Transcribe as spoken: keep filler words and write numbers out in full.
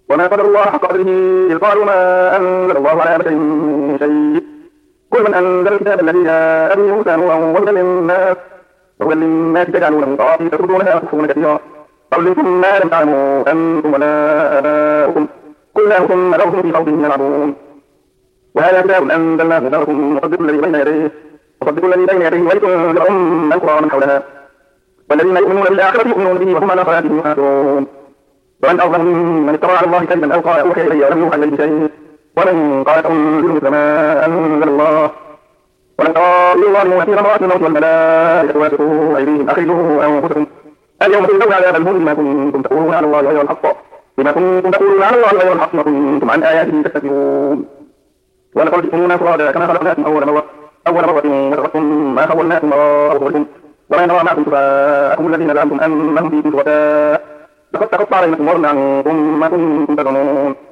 وما قدر الله حق قدره إذ قالوا ما أنزل الله على بشر من شيء قل من أنزل الكتاب الذي جاء به موسى نورا وهدى للناس وهدى للناس تجعلونه قراطيس تبدونها وتخفون كثيرا قل إنكم ما لم تعلموا أنتم ولا آباؤكم قل لا ثم ذرهم في خوضهم يلعبون وهذا كتاب أنزلناه مبارك مصدق الذي بين يديه مصدق الذي بين يديه ولتنذر أم القرى ومن حولها والذين يؤمنون بالآخرة يؤمنون به وهم على صلاتهم يحافظون ومن أظلم ممن افترى على الله كذبا أو قال أوحي إلي ولم يوحى إليه شيء ومن قال أنزل مثل ما أنزل الله ولن ترى الظالمون في غمرات الموت والملائكة باسطوا أيديهم أخرجوا أنفسكم اليوم تجزون عذاب الهون بما كنتم تقولون على الله غير الحق بما كنتم تقولون على الله غير الحق وكنتم عن آياته تستكبرون ولقد جئتمونا فرادا كما خلقناكم أول مرة أول مرة وتركتم ما خولناكم وراء ظهوركم وما نرى معكم شفاءكم الذين زعمتم أنهم فيكم شركاء لقد تقطع بينكم وضل عنكم ما كنتم تظنون